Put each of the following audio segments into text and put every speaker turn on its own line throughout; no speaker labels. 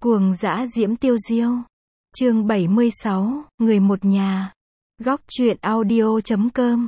Cuồng dã diễm tiêu diêu. Chương 76, người một nhà. Góc truyện audio.com.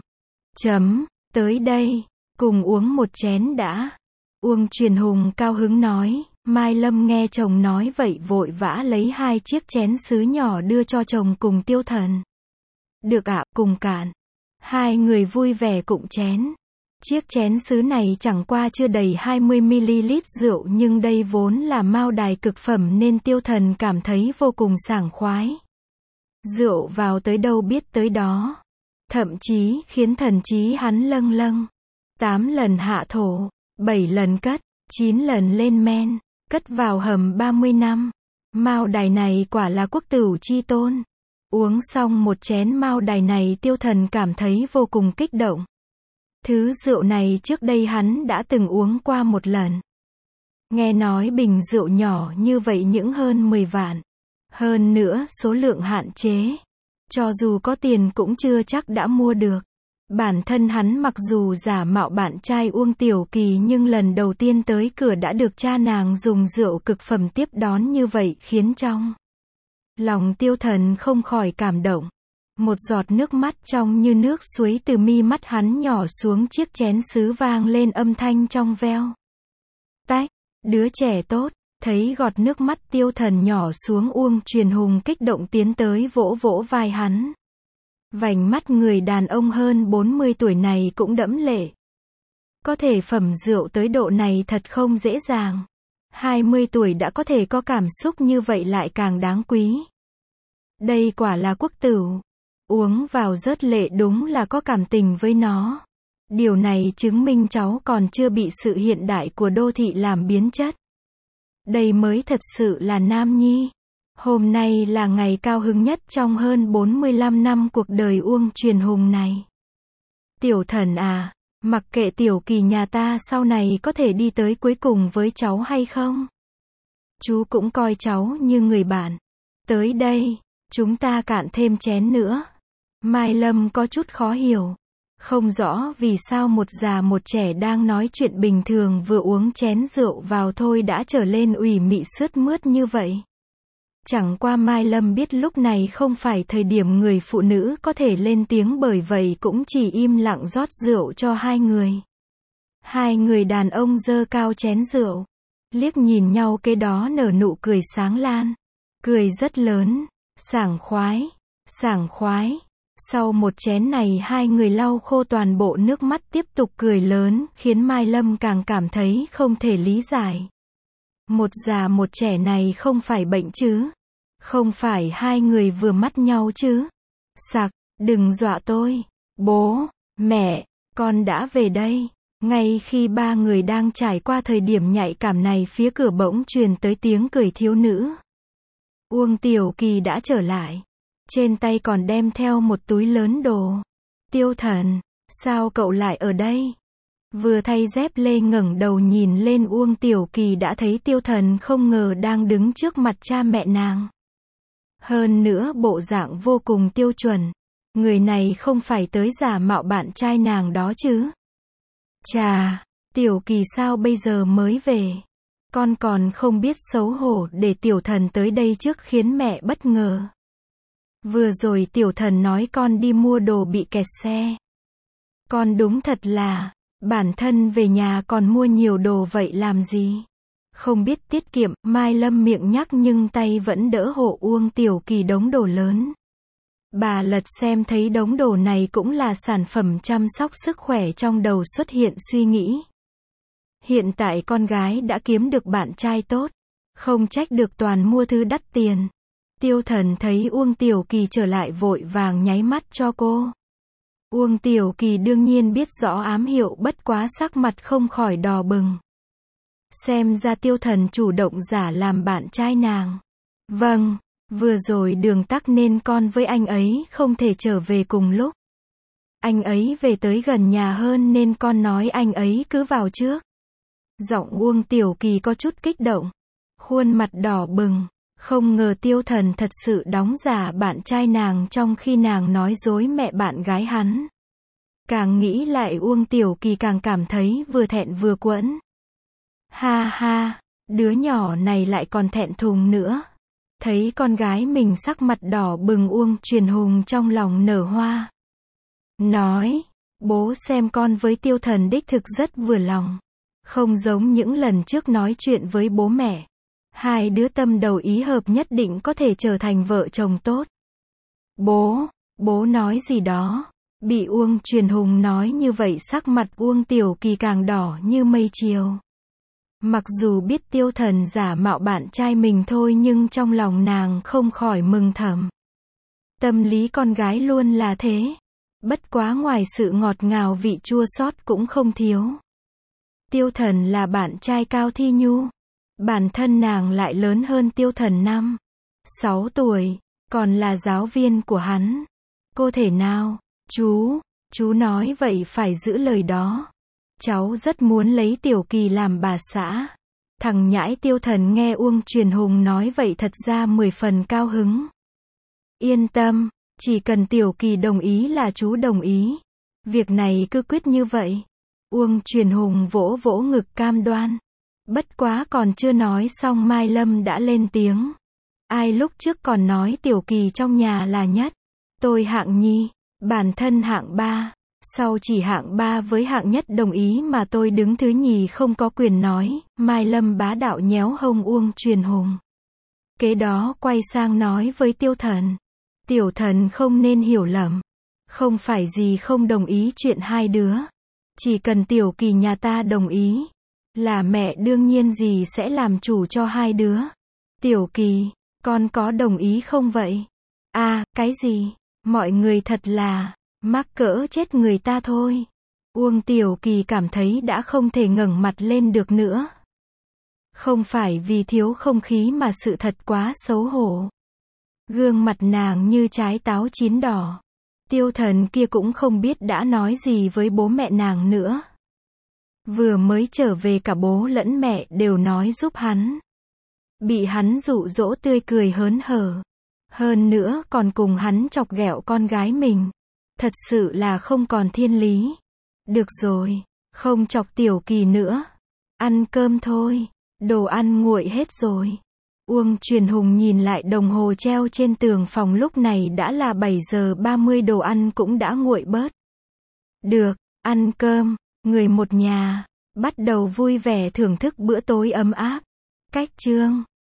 Tới đây, cùng uống một chén đã. Uông Truyền Hùng cao hứng nói. Mai Lâm nghe chồng nói vậy vội vã lấy 2 chiếc chén sứ nhỏ đưa cho chồng cùng Tiêu Thần. Được ạ, cùng cạn. 2 người vui vẻ cụng chén. Chiếc chén sứ này chẳng qua chưa đầy 20ml rượu nhưng đây vốn là mao đài cực phẩm nên Tiêu Thần cảm thấy vô cùng sảng khoái. Rượu vào tới đâu biết tới đó. Thậm chí khiến thần trí hắn lâng lâng. 8 lần hạ thổ, 7 lần cất, 9 lần lên men, cất vào hầm 30 năm. Mao đài này quả là quốc tửu chi tôn. Uống xong một chén mao đài này Tiêu Thần cảm thấy vô cùng kích động. Thứ rượu này trước đây hắn đã từng uống qua một lần. Nghe nói bình rượu nhỏ như vậy những hơn 10 vạn. Hơn nữa số lượng hạn chế. Cho dù có tiền cũng chưa chắc đã mua được. Bản thân hắn mặc dù giả mạo bạn trai Uông Tiểu Kỳ nhưng lần đầu tiên tới cửa đã được cha nàng dùng rượu cực phẩm tiếp đón như vậy khiến trong lòng Tiêu Thần không khỏi cảm động. Một giọt nước mắt trong như nước suối từ mi mắt hắn nhỏ xuống chiếc chén sứ vang lên âm thanh trong veo. Tách, đứa trẻ tốt, thấy giọt nước mắt Tiêu Thần nhỏ xuống Uông Truyền Hùng kích động tiến tới vỗ vỗ vai hắn. Vành mắt người đàn ông hơn 40 tuổi này cũng đẫm lệ. Có thể phẩm rượu tới độ này thật không dễ dàng. 20 tuổi đã có thể có cảm xúc như vậy lại càng đáng quý. Đây quả là quốc tửu. Uống vào rớt lệ đúng là có cảm tình với nó. Điều này chứng minh cháu còn chưa bị sự hiện đại của đô thị làm biến chất. Đây mới thật sự là nam nhi. Hôm nay là ngày cao hứng nhất trong hơn 45 năm cuộc đời Uông Truyền Hùng này. Tiểu Thần à, mặc kệ Tiểu Kỳ nhà ta sau này có thể đi tới cuối cùng với cháu hay không? Chú cũng coi cháu như người bạn. Tới đây, chúng ta cạn thêm chén nữa. Mai Lâm có chút khó hiểu. Không rõ vì sao một già một trẻ đang nói chuyện bình thường vừa uống chén rượu vào thôi đã trở lên ủy mị sướt mướt như vậy. Chẳng qua Mai Lâm biết lúc này không phải thời điểm người phụ nữ có thể lên tiếng bởi vậy cũng chỉ im lặng rót rượu cho 2 người. 2 người đàn ông giơ cao chén rượu. Liếc nhìn nhau kế đó nở nụ cười sáng lan. Cười rất lớn. Sảng khoái. Sảng khoái. Sau một chén này 2 người lau khô toàn bộ nước mắt tiếp tục cười lớn, khiến Mai Lâm càng cảm thấy không thể lý giải. Một già một trẻ này không phải bệnh chứ? Không phải 2 người vừa mắt nhau chứ? Sặc, đừng dọa tôi. Bố, mẹ, con đã về đây. Ngay khi 3 người đang trải qua thời điểm nhạy cảm này phía cửa bỗng truyền tới tiếng cười thiếu nữ. Uông Tiểu Kỳ đã trở lại. Trên tay còn đem theo một túi lớn đồ. Tiêu Thần, sao cậu lại ở đây? Vừa thay dép lê ngẩng đầu nhìn lên Uông Tiểu Kỳ đã thấy Tiêu Thần không ngờ đang đứng trước mặt cha mẹ nàng. Hơn nữa bộ dạng vô cùng tiêu chuẩn. Người này không phải tới giả mạo bạn trai nàng đó chứ? Chà, Tiểu Kỳ sao bây giờ mới về? Con còn không biết xấu hổ để Tiểu Thần tới đây trước khiến mẹ bất ngờ. Vừa rồi Tiểu Thần nói con đi mua đồ bị kẹt xe. Con đúng thật là, bản thân về nhà còn mua nhiều đồ vậy làm gì? Không biết tiết kiệm, Mai Lâm miệng nhắc nhưng tay vẫn đỡ hộ Uông Tiểu Kỳ đống đồ lớn. Bà lật xem thấy đống đồ này cũng là sản phẩm chăm sóc sức khỏe trong đầu xuất hiện suy nghĩ. Hiện tại con gái đã kiếm được bạn trai tốt. Không trách được toàn mua thứ đắt tiền. Tiêu Thần thấy Uông Tiểu Kỳ trở lại vội vàng nháy mắt cho cô. Uông Tiểu Kỳ đương nhiên biết rõ ám hiệu bất quá sắc mặt không khỏi đỏ bừng. Xem ra Tiêu Thần chủ động giả làm bạn trai nàng. Vâng, vừa rồi đường tắc nên con với anh ấy không thể trở về cùng lúc. Anh ấy về tới gần nhà hơn nên con nói anh ấy cứ vào trước. Giọng Uông Tiểu Kỳ có chút kích động. Khuôn mặt đỏ bừng. Không ngờ Tiêu Thần thật sự đóng giả bạn trai nàng trong khi nàng nói dối mẹ bạn gái hắn. Càng nghĩ lại Uông Tiểu Kỳ càng cảm thấy vừa thẹn vừa quẫn. Ha ha, Đứa nhỏ này lại còn thẹn thùng nữa. Thấy con gái mình sắc mặt đỏ bừng, Uông Truyền Hùng trong lòng nở hoa. Nói, bố xem con với Tiêu Thần đích thực rất vừa lòng. Không giống những lần trước nói chuyện với bố mẹ. Hai đứa tâm đầu ý hợp nhất định có thể trở thành vợ chồng tốt. Bố nói gì đó. Bị Uông Truyền Hùng nói như vậy sắc mặt Uông Tiểu Kỳ càng đỏ như mây chiều. Mặc dù biết Tiêu Thần giả mạo bạn trai mình thôi nhưng trong lòng nàng không khỏi mừng thầm. Tâm lý con gái luôn là thế. Bất quá ngoài sự ngọt ngào vị chua xót cũng không thiếu. Tiêu Thần là bạn trai Cao Thi Nhu. Bản thân nàng lại lớn hơn Tiêu Thần 5-6 tuổi, còn là giáo viên của hắn. Cô thể nào, chú nói vậy phải giữ lời đó. Cháu rất muốn lấy Tiểu Kỳ làm bà xã. Thằng nhãi Tiêu Thần nghe Uông Truyền Hùng nói vậy thật ra 10 phần cao hứng. Yên tâm, chỉ cần Tiểu Kỳ đồng ý là chú đồng ý. Việc này cứ quyết như vậy. Uông Truyền Hùng vỗ vỗ ngực cam đoan. Bất quá còn chưa nói xong Mai Lâm đã lên tiếng. Ai lúc trước còn nói Tiểu Kỳ trong nhà là nhất. Tôi hạng nhì, bản thân hạng 3. Sau chỉ hạng 3 với hạng nhất đồng ý mà tôi đứng thứ nhì không có quyền nói. Mai Lâm bá đạo nhéo hông Uông Truyền Hùng. Kế đó quay sang nói với Tiêu Thần. Tiểu Thần không nên hiểu lầm. Không phải gì không đồng ý chuyện hai đứa. Chỉ cần Tiểu Kỳ nhà ta đồng ý. Là mẹ đương nhiên gì sẽ làm chủ cho hai đứa. Tiểu Kỳ, con có đồng ý không vậy? À, cái gì? Mọi người thật là mắc cỡ chết người ta thôi. Uông Tiểu Kỳ cảm thấy đã không thể ngẩng mặt lên được nữa. Không phải vì thiếu không khí mà sự thật quá xấu hổ. Gương mặt nàng như trái táo chín đỏ. Tiêu Thần kia cũng không biết đã nói gì với bố mẹ nàng nữa. Vừa mới trở về cả bố lẫn mẹ đều nói giúp hắn. Bị hắn dụ dỗ tươi cười hớn hở. Hơn nữa còn cùng hắn chọc ghẹo con gái mình. Thật sự là không còn thiên lý. Được rồi, không chọc Tiểu Kỳ nữa. Ăn cơm thôi, đồ ăn nguội hết rồi. Uông Truyền Hùng nhìn lại đồng hồ treo trên tường phòng, lúc này đã là 7 giờ 30, đồ ăn cũng đã nguội bớt. Được, ăn cơm, người một nhà, bắt đầu vui vẻ thưởng thức bữa tối ấm áp. Cách chương